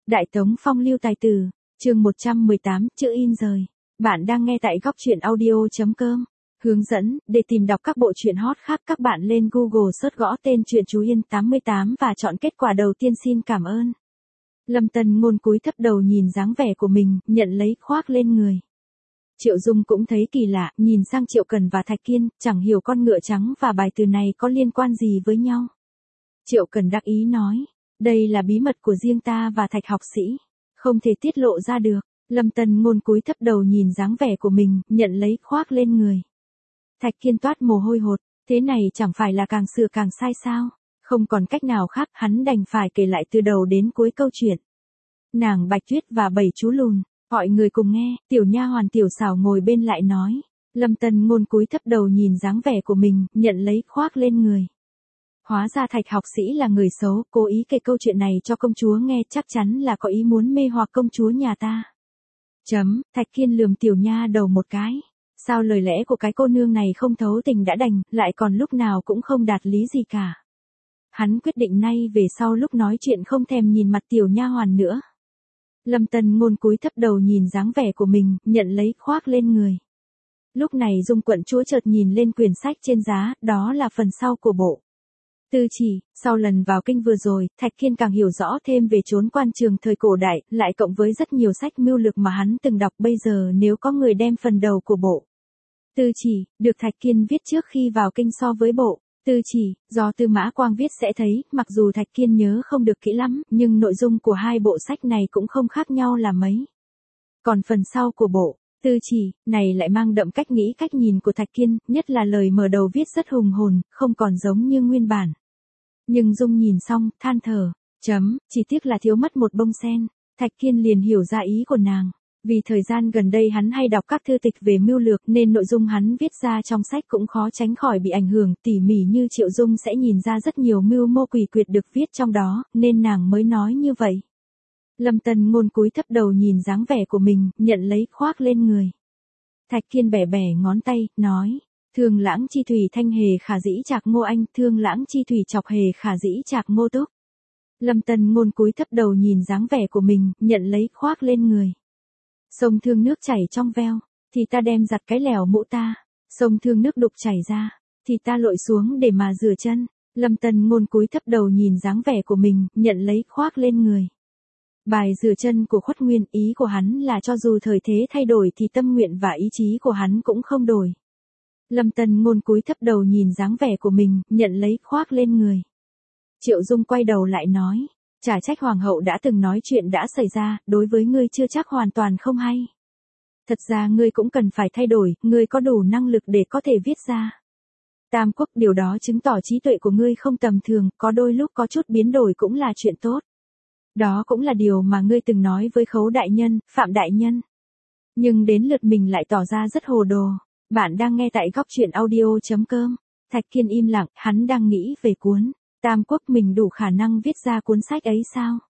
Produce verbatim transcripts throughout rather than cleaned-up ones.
Đại Tống Phong Lưu Tài Tử, chương một trăm mười tám, chữ in rời. Bạn đang nghe tại góc truyện audio.com. Hướng dẫn, để tìm đọc các bộ truyện hot khác các bạn lên Google search gõ tên truyện Chú Yên tám mươi tám và chọn kết quả đầu tiên. Xin cảm ơn. Lâm Tân Ngôn cúi thấp đầu nhìn dáng vẻ của mình, nhận lấy khoác lên người. Triệu Dung cũng thấy kỳ lạ, nhìn sang Triệu Cần và Thạch Kiên, chẳng hiểu con ngựa trắng và bài từ này có liên quan gì với nhau. Triệu Cần đắc ý nói, đây là bí mật của riêng ta và Thạch học sĩ, không thể tiết lộ ra được. Lâm Tân Ngôn cúi thấp đầu nhìn dáng vẻ của mình, nhận lấy khoác lên người. Thạch Kiên toát mồ hôi hột, thế này chẳng phải là càng sửa càng sai sao? Không còn cách nào khác, hắn đành phải kể lại từ đầu đến cuối câu chuyện. Nàng Bạch Tuyết và bảy chú lùn, mọi người cùng nghe. Tiểu nha hoàn Tiểu Xảo ngồi bên lại nói. Lâm Tân Ngôn cúi thấp đầu nhìn dáng vẻ của mình, nhận lấy khoác lên người. Hóa ra Thạch học sĩ là người xấu, cố ý kể câu chuyện này cho công chúa nghe, chắc chắn là có ý muốn mê hoặc công chúa nhà ta. Chấm, Thạch Kiên lườm tiểu nha đầu một cái. Sao lời lẽ của cái cô nương này không thấu tình đã đành, lại còn lúc nào cũng không đạt lý gì cả. Hắn quyết định nay về sau lúc nói chuyện không thèm nhìn mặt tiểu nha hoàn nữa. Lâm Tân Ngôn cúi thấp đầu nhìn dáng vẻ của mình, nhận lấy khoác lên người. Lúc này Dung quận chúa chợt nhìn lên quyển sách trên giá, đó là phần sau của bộ Tư Chỉ. Sau lần vào kinh vừa rồi, Thạch Kiên càng hiểu rõ thêm về chốn quan trường thời cổ đại, lại cộng với rất nhiều sách mưu lược mà hắn từng đọc. Bây giờ nếu có người đem phần đầu của bộ Tư Chỉ, được Thạch Kiên viết trước khi vào kinh so với bộ Tư Chỉ, do Tư Mã Quang viết sẽ thấy, mặc dù Thạch Kiên nhớ không được kỹ lắm, nhưng nội dung của hai bộ sách này cũng không khác nhau là mấy. Còn phần sau của bộ Tư Chỉ này lại mang đậm cách nghĩ cách nhìn của Thạch Kiên, nhất là lời mở đầu viết rất hùng hồn, không còn giống như nguyên bản. Nhưng Dung nhìn xong, than thở, chấm, chỉ tiếc là thiếu mất một bông sen. Thạch Kiên liền hiểu ra ý của nàng. Vì thời gian gần đây hắn hay đọc các thư tịch về mưu lược nên nội dung hắn viết ra trong sách cũng khó tránh khỏi bị ảnh hưởng. Tỉ mỉ như Triệu Dung sẽ nhìn ra rất nhiều mưu mô quỷ quyệt được viết trong đó, nên nàng mới nói như vậy. Lâm Tân Ngôn cúi thấp đầu nhìn dáng vẻ của mình, nhận lấy khoác lên người. Thạch Kiên bẻ bẻ ngón tay, nói, thương lãng chi thủy thanh hề khả dĩ trạc ngô anh, thương lãng chi thủy chọc hề khả dĩ trạc ngô túc. Lâm Tân Ngôn cúi thấp đầu nhìn dáng vẻ của mình, nhận lấy khoác lên người. Sông Thương nước chảy trong veo, thì ta đem giặt cái lèo mũ ta. Sông Thương nước đục chảy ra, thì ta lội xuống để mà rửa chân. Lâm Tân Ngôn cúi thấp đầu nhìn dáng vẻ của mình, nhận lấy khoác lên người. Bài rửa chân của Khuất Nguyên, ý của hắn là cho dù thời thế thay đổi thì tâm nguyện và ý chí của hắn cũng không đổi. Lâm Tân Ngôn cúi thấp đầu nhìn dáng vẻ của mình, nhận lấy khoác lên người. Triệu Dung quay đầu lại nói, chả trách hoàng hậu đã từng nói chuyện đã xảy ra, đối với ngươi chưa chắc hoàn toàn không hay. Thật ra ngươi cũng cần phải thay đổi, ngươi có đủ năng lực để có thể viết ra. Tam Quốc, điều đó chứng tỏ trí tuệ của ngươi không tầm thường, có đôi lúc có chút biến đổi cũng là chuyện tốt. Đó cũng là điều mà ngươi từng nói với Khấu đại nhân, Phạm đại nhân. Nhưng đến lượt mình lại tỏ ra rất hồ đồ. Bạn đang nghe tại góc truyện audio.com. Thạch Kiên im lặng, hắn đang nghĩ về cuốn Tam Quốc, mình đủ khả năng viết ra cuốn sách ấy sao?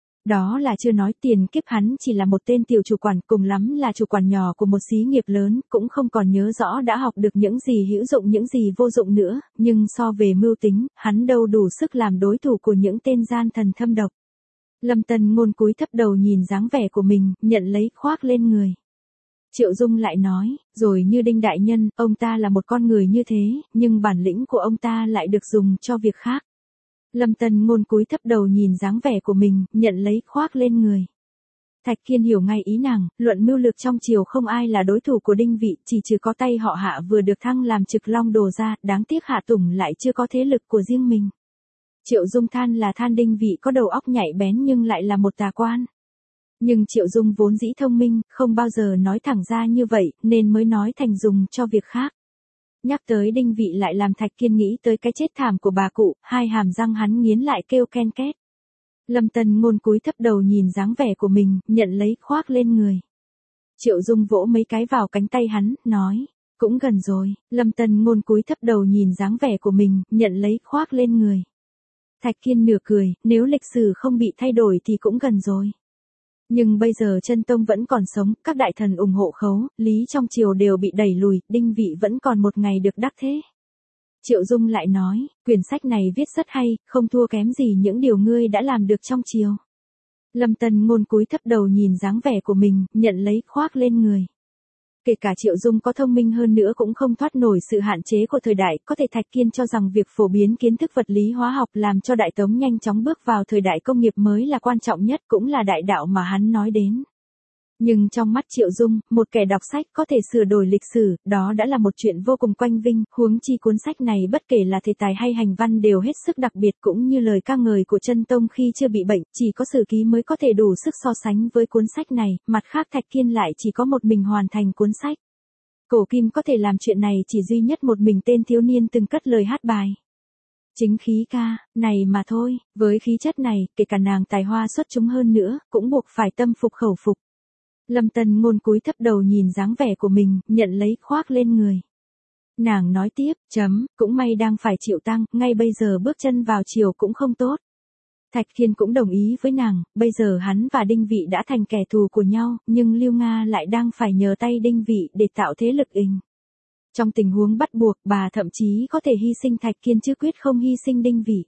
Đó là chưa nói tiền kiếp hắn chỉ là một tên tiểu chủ quản, cùng lắm là chủ quản nhỏ của một xí nghiệp lớn, cũng không còn nhớ rõ đã học được những gì hữu dụng những gì vô dụng nữa, nhưng so về mưu tính, hắn đâu đủ sức làm đối thủ của những tên gian thần thâm độc. Lâm Tân Ngôn cúi thấp đầu nhìn dáng vẻ của mình, nhận lấy khoác lên người. Triệu Dung lại nói, rồi như Đinh đại nhân, ông ta là một con người như thế, nhưng bản lĩnh của ông ta lại được dùng cho việc khác. Lâm Tân Ngôn cúi thấp đầu nhìn dáng vẻ của mình, nhận lấy khoác lên người. Thạch Kiên hiểu ngay ý nàng, luận mưu lược trong triều không ai là đối thủ của Đinh Vị, chỉ trừ có tay họ Hạ vừa được thăng làm Trực Long Đồ ra, đáng tiếc Hạ Tùng lại chưa có thế lực của riêng mình. Triệu Dung than là than Đinh Vị có đầu óc nhạy bén nhưng lại là một tà quan. Nhưng Triệu Dung vốn dĩ thông minh, không bao giờ nói thẳng ra như vậy, nên mới nói thành dùng cho việc khác. Nhắc tới Đinh Vị lại làm Thạch Kiên nghĩ tới cái chết thảm của bà cụ, hai hàm răng hắn nghiến lại kêu ken két. Lâm Tân Ngôn cúi thấp đầu nhìn dáng vẻ của mình, nhận lấy khoác lên người. Triệu Dung vỗ mấy cái vào cánh tay hắn, nói, cũng gần rồi. Lâm Tân Ngôn cúi thấp đầu nhìn dáng vẻ của mình, nhận lấy khoác lên người. Thạch Kiên nửa cười, nếu lịch sử không bị thay đổi thì cũng gần rồi. Nhưng bây giờ Chân Tông vẫn còn sống, các đại thần ủng hộ Khấu, lý trong triều đều bị đẩy lùi, Đinh Vị vẫn còn một ngày được đắc thế. Triệu Dung lại nói, quyển sách này viết rất hay, không thua kém gì những điều ngươi đã làm được trong triều. Lâm Tân Ngôn cúi thấp đầu nhìn dáng vẻ của mình, nhận lấy khoác lên người. Kể cả Triệu Dung có thông minh hơn nữa cũng không thoát nổi sự hạn chế của thời đại, có thể Thạch Kiên cho rằng việc phổ biến kiến thức vật lý hóa học làm cho Đại Tống nhanh chóng bước vào thời đại công nghiệp mới là quan trọng nhất, cũng là đại đạo mà hắn nói đến. Nhưng trong mắt Triệu Dung, một kẻ đọc sách có thể sửa đổi lịch sử, đó đã là một chuyện vô cùng quanh vinh, huống chi cuốn sách này bất kể là thể tài hay hành văn đều hết sức đặc biệt, cũng như lời ca ngợi của Chân Tông khi chưa bị bệnh, chỉ có Sử Ký mới có thể đủ sức so sánh với cuốn sách này, mặt khác Thạch Kiên lại chỉ có một mình hoàn thành cuốn sách. Cổ kim có thể làm chuyện này chỉ duy nhất một mình tên thiếu niên từng cất lời hát bài. Chính khí ca, này mà thôi, với khí chất này, kể cả nàng tài hoa xuất chúng hơn nữa, cũng buộc phải tâm phục khẩu phục. Lâm Tân Ngôn cúi thấp đầu nhìn dáng vẻ của mình, nhận lấy khoác lên người. Nàng nói tiếp, chấm, cũng may đang phải chịu tăng, ngay bây giờ bước chân vào chiều cũng không tốt. Thạch Kiên cũng đồng ý với nàng, bây giờ hắn và Đinh Vị đã thành kẻ thù của nhau, nhưng Lưu Nga lại đang phải nhờ tay Đinh Vị để tạo thế lực ình. Trong tình huống bắt buộc, bà thậm chí có thể hy sinh Thạch Kiên chứ quyết không hy sinh Đinh Vị.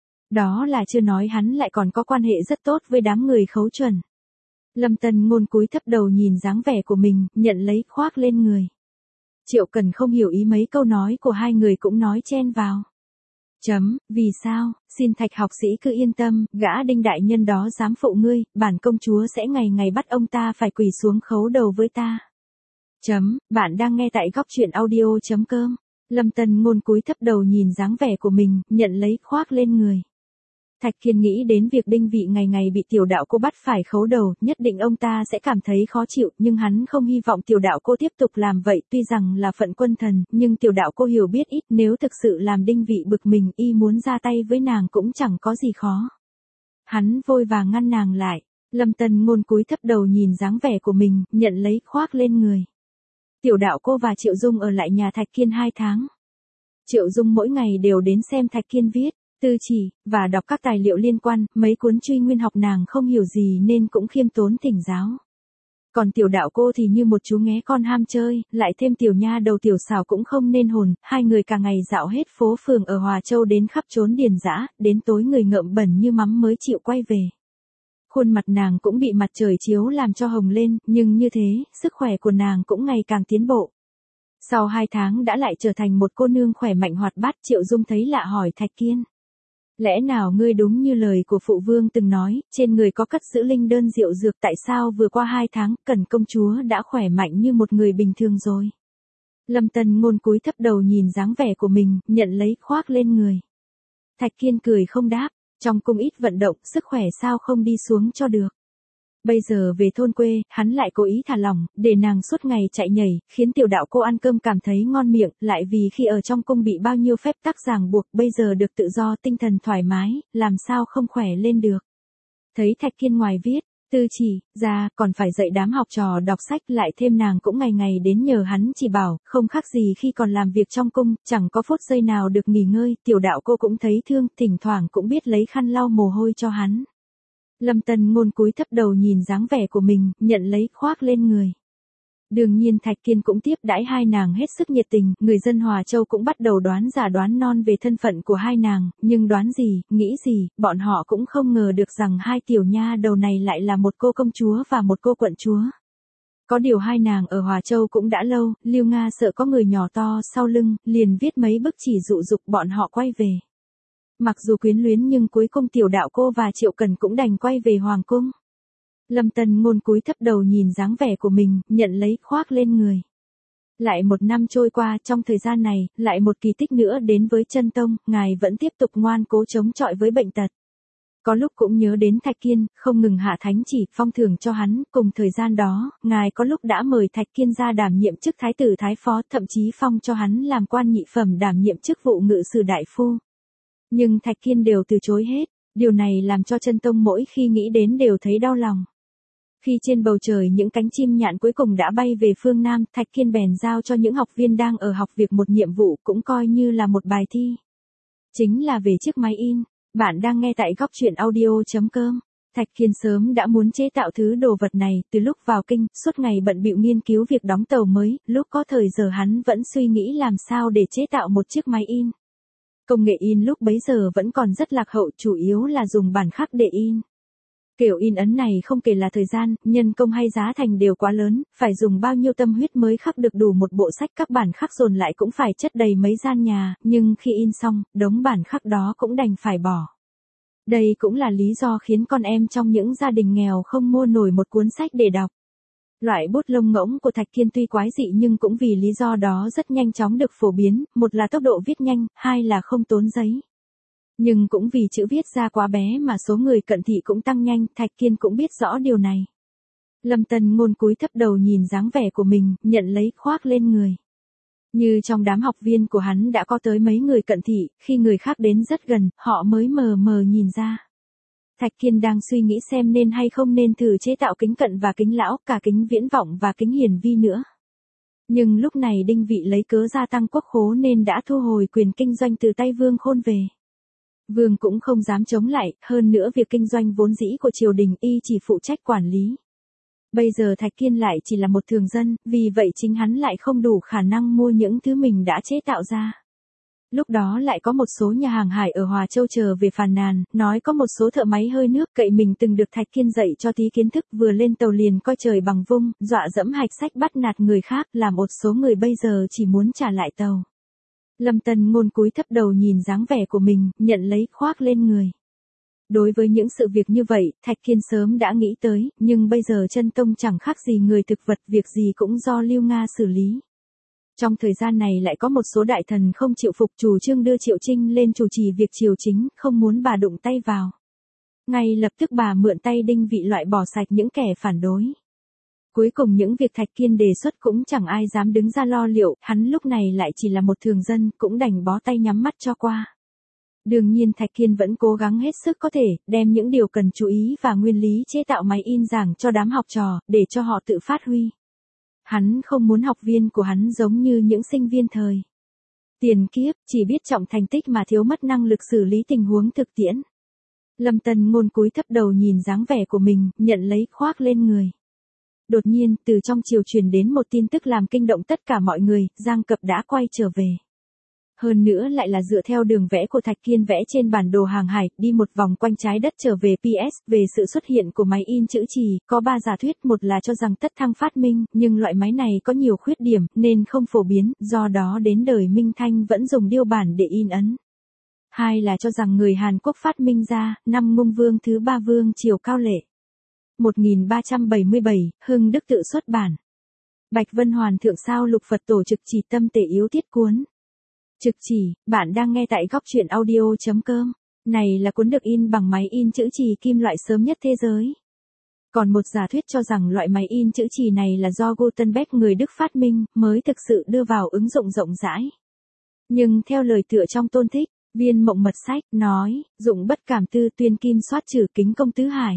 Đó là chưa nói hắn lại còn có quan hệ rất tốt với đám người Khấu Chuẩn. Lâm Tân Ngôn cúi thấp đầu nhìn dáng vẻ của mình, nhận lấy khoác lên người. Triệu Cần không hiểu ý mấy câu nói của hai người cũng nói chen vào. Chấm, vì sao, xin Thạch học sĩ cứ yên tâm, gã Đinh đại nhân đó dám phụ ngươi, bản công chúa sẽ ngày ngày bắt ông ta phải quỳ xuống khấu đầu với ta. Chấm, bạn đang nghe tại góc truyện audio chấm com. Lâm Tân Ngôn cúi thấp đầu nhìn dáng vẻ của mình, nhận lấy khoác lên người. Thạch Kiên nghĩ đến việc Đinh Vị ngày ngày bị tiểu đạo cô bắt phải khấu đầu, nhất định ông ta sẽ cảm thấy khó chịu, nhưng hắn không hy vọng tiểu đạo cô tiếp tục làm vậy, tuy rằng là phận quân thần, nhưng tiểu đạo cô hiểu biết ít, nếu thực sự làm Đinh Vị bực mình, y muốn ra tay với nàng cũng chẳng có gì khó. Hắn vội vàng ngăn nàng lại. Lâm Tân Ngôn cúi thấp đầu nhìn dáng vẻ của mình, nhận lấy khoác lên người. Tiểu đạo cô và Triệu Dung ở lại nhà Thạch Kiên hai tháng. Triệu Dung mỗi ngày đều đến xem Thạch Kiên viết tư chỉ, và đọc các tài liệu liên quan, mấy cuốn truy nguyên học nàng không hiểu gì nên cũng khiêm tốn thỉnh giáo. Còn tiểu đạo cô thì như một chú nghé con ham chơi, lại thêm tiểu nha đầu tiểu xảo cũng không nên hồn, hai người cả ngày dạo hết phố phường ở Hòa Châu đến khắp trốn điền dã, đến tối người ngợm bẩn như mắm mới chịu quay về. Khuôn mặt nàng cũng bị mặt trời chiếu làm cho hồng lên, nhưng như thế, sức khỏe của nàng cũng ngày càng tiến bộ. Sau hai tháng đã lại trở thành một cô nương khỏe mạnh hoạt bát. Triệu Dung thấy lạ hỏi Thạch Kiên. Lẽ nào ngươi đúng như lời của phụ vương từng nói, trên người có cất giữ linh đơn diệu dược, tại sao vừa qua hai tháng, Cẩn công chúa đã khỏe mạnh như một người bình thường rồi? Lâm Tân Ngôn cúi thấp đầu nhìn dáng vẻ của mình, nhận lấy khoác lên người. Thạch Kiên cười không đáp, trong cung ít vận động, sức khỏe sao không đi xuống cho được. Bây giờ về thôn quê, hắn lại cố ý thả lỏng, để nàng suốt ngày chạy nhảy, khiến tiểu đạo cô ăn cơm cảm thấy ngon miệng, lại vì khi ở trong cung bị bao nhiêu phép tắc ràng buộc, bây giờ được tự do tinh thần thoải mái, làm sao không khỏe lên được. Thấy Thạch Kiên ngoài viết tư chỉ ra, còn phải dạy đám học trò đọc sách, lại thêm nàng cũng ngày ngày đến nhờ hắn chỉ bảo, không khác gì khi còn làm việc trong cung, chẳng có phút giây nào được nghỉ ngơi, tiểu đạo cô cũng thấy thương, thỉnh thoảng cũng biết lấy khăn lau mồ hôi cho hắn. Lâm Tân Ngôn cúi thấp đầu nhìn dáng vẻ của mình, nhận lấy khoác lên người. Đương nhiên Thạch Kiên cũng tiếp đãi hai nàng hết sức nhiệt tình, người dân Hòa Châu cũng bắt đầu đoán giả đoán non về thân phận của hai nàng, nhưng đoán gì, nghĩ gì, bọn họ cũng không ngờ được rằng hai tiểu nha đầu này lại là một cô công chúa và một cô quận chúa. Có điều hai nàng ở Hòa Châu cũng đã lâu, Lưu Nga sợ có người nhỏ to sau lưng, liền viết mấy bức chỉ dụ dục bọn họ quay về. Mặc dù quyến luyến nhưng cuối cùng tiểu đạo cô và Triệu Cần cũng đành quay về Hoàng cung. Lâm Tân Ngôn cúi thấp đầu nhìn dáng vẻ của mình, nhận lấy khoác lên người. Lại một năm trôi qua, trong thời gian này, lại một kỳ tích nữa đến với Chân Tông, ngài vẫn tiếp tục ngoan cố chống chọi với bệnh tật. Có lúc cũng nhớ đến Thạch Kiên, không ngừng hạ thánh chỉ, phong thưởng cho hắn, cùng thời gian đó, ngài có lúc đã mời Thạch Kiên ra đảm nhiệm chức thái tử thái phó, thậm chí phong cho hắn làm quan nhị phẩm đảm nhiệm chức vụ ngự sử đại phu. Nhưng Thạch Kiên đều từ chối hết, điều này làm cho Chân Tông mỗi khi nghĩ đến đều thấy đau lòng. Khi trên bầu trời những cánh chim nhạn cuối cùng đã bay về phương Nam, Thạch Kiên bèn giao cho những học viên đang ở học việc một nhiệm vụ, cũng coi như là một bài thi. Chính là về chiếc máy in. Bạn đang nghe tại góc truyện audio chấm com. Thạch Kiên sớm đã muốn chế tạo thứ đồ vật này, từ lúc vào kinh, suốt ngày bận bịu nghiên cứu việc đóng tàu mới, lúc có thời giờ hắn vẫn suy nghĩ làm sao để chế tạo một chiếc máy in. Công nghệ in lúc bấy giờ vẫn còn rất lạc hậu, chủ yếu là dùng bản khắc để in. Kiểu in ấn này không kể là thời gian, nhân công hay giá thành đều quá lớn, phải dùng bao nhiêu tâm huyết mới khắc được đủ một bộ sách, các bản khắc dồn lại cũng phải chất đầy mấy gian nhà, nhưng khi in xong, đống bản khắc đó cũng đành phải bỏ. Đây cũng là lý do khiến con em trong những gia đình nghèo không mua nổi một cuốn sách để đọc. Loại bút lông ngỗng của Thạch Kiên tuy quái dị nhưng cũng vì lý do đó rất nhanh chóng được phổ biến, một là tốc độ viết nhanh, hai là không tốn giấy. Nhưng cũng vì chữ viết ra quá bé mà số người cận thị cũng tăng nhanh, Thạch Kiên cũng biết rõ điều này. Lâm Tân Ngôn cúi thấp đầu nhìn dáng vẻ của mình, nhận lấy khoác lên người. Như trong đám học viên của hắn đã có tới mấy người cận thị, khi người khác đến rất gần, họ mới mờ mờ nhìn ra. Thạch Kiên đang suy nghĩ xem nên hay không nên thử chế tạo kính cận và kính lão, cả kính viễn vọng và kính hiển vi nữa. Nhưng lúc này Đinh Vị lấy cớ gia tăng quốc khố nên đã thu hồi quyền kinh doanh từ tay Vương Khôn về. Vương cũng không dám chống lại, hơn nữa việc kinh doanh vốn dĩ của triều đình y chỉ phụ trách quản lý. Bây giờ Thạch Kiên lại chỉ là một thường dân, vì vậy chính hắn lại không đủ khả năng mua những thứ mình đã chế tạo ra. Lúc đó lại có một số nhà hàng hải ở Hòa Châu chờ về phàn nàn, nói có một số thợ máy hơi nước cậy mình từng được Thạch Kiên dạy cho tí kiến thức, vừa lên tàu liền coi trời bằng vung, dọa dẫm hạch sách bắt nạt người khác, làm một số người bây giờ chỉ muốn trả lại tàu. Lâm Tân Ngôn cúi thấp đầu nhìn dáng vẻ của mình, nhận lấy khoác lên người. Đối với những sự việc như vậy, Thạch Kiên sớm đã nghĩ tới, nhưng bây giờ chân tông chẳng khác gì người thực vật, việc gì cũng do Lưu Nga xử lý. Trong thời gian này lại có một số đại thần không chịu phục, chủ trương đưa Triệu Trinh lên chủ trì việc triều chính, không muốn bà đụng tay vào. Ngay lập tức bà mượn tay Đinh Vị loại bỏ sạch những kẻ phản đối. Cuối cùng những việc Thạch Kiên đề xuất cũng chẳng ai dám đứng ra lo liệu, hắn lúc này lại chỉ là một thường dân, cũng đành bó tay nhắm mắt cho qua. Đương nhiên Thạch Kiên vẫn cố gắng hết sức có thể, đem những điều cần chú ý và nguyên lý chế tạo máy in giảng cho đám học trò, để cho họ tự phát huy. Hắn không muốn học viên của hắn giống như những sinh viên thời tiền kiếp, chỉ biết trọng thành tích mà thiếu mất năng lực xử lý tình huống thực tiễn. Lâm Tân Ngôn cúi thấp đầu nhìn dáng vẻ của mình, nhận lấy khoác lên người. Đột nhiên, từ trong triều truyền đến một tin tức làm kinh động tất cả mọi người, Giang Cập đã quay trở về. Hơn nữa lại là dựa theo đường vẽ của Thạch Kiên vẽ trên bản đồ hàng hải, đi một vòng quanh trái đất trở về pê ét, về sự xuất hiện của máy in chữ chì, có ba giả thuyết, một là cho rằng Tất Thăng phát minh, nhưng loại máy này có nhiều khuyết điểm, nên không phổ biến, do đó đến đời Minh Thanh vẫn dùng điêu bản để in ấn. Hai là cho rằng người Hàn Quốc phát minh ra, năm Ngung Vương thứ ba Vương triều Cao Lệ. một nghìn ba trăm bảy mươi bảy, Hưng Đức tự xuất bản. Bạch Vân Hoàn thượng sao lục Phật tổ trực chỉ tâm tể yếu tiết cuốn. Trực chỉ, bạn đang nghe tại góc truyện audio chấm com. Này là cuốn được in bằng máy in chữ chì kim loại sớm nhất thế giới. Còn một giả thuyết cho rằng loại máy in chữ chì này là do Gutenberg người Đức phát minh, mới thực sự đưa vào ứng dụng rộng rãi. Nhưng theo lời tựa trong Tôn Thích, Viên Mộng Mật Sách, nói, dụng bất cảm tư tuyên kim soát trừ kính công tứ hải.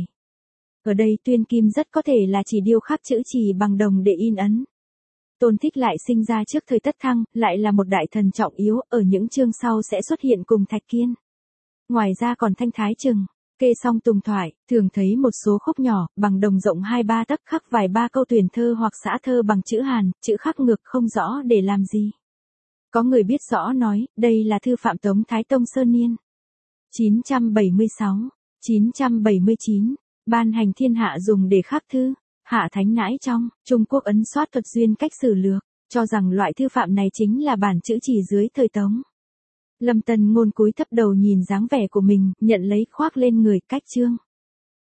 Ở đây tuyên kim rất có thể là chỉ điêu khắc chữ chì bằng đồng để in ấn. Tôn Thích lại sinh ra trước thời Tất Thăng, lại là một đại thần trọng yếu, ở những chương sau sẽ xuất hiện cùng Thạch Kiên. Ngoài ra còn Thanh Thái Trừng, Kê Song Tùng Thoại, thường thấy một số khúc nhỏ, bằng đồng rộng hai ba tấc khắc vài ba câu tuyển thơ hoặc xã thơ bằng chữ Hàn, chữ khắc ngược không rõ để làm gì. Có người biết rõ nói, đây là thư phạm Tống Thái Tông Sơn Niên. chín trăm bảy mươi sáu, chín trăm bảy mươi chín, ban hành thiên hạ dùng để khắc thư. Hạ Thánh Nãi trong, Trung Quốc ấn soát thuật duyên cách sử lược, cho rằng loại thư phạm này chính là bản chữ chỉ dưới thời Tống. Lâm Tân Ngôn cúi thấp đầu nhìn dáng vẻ của mình, nhận lấy khoác lên người cách chương.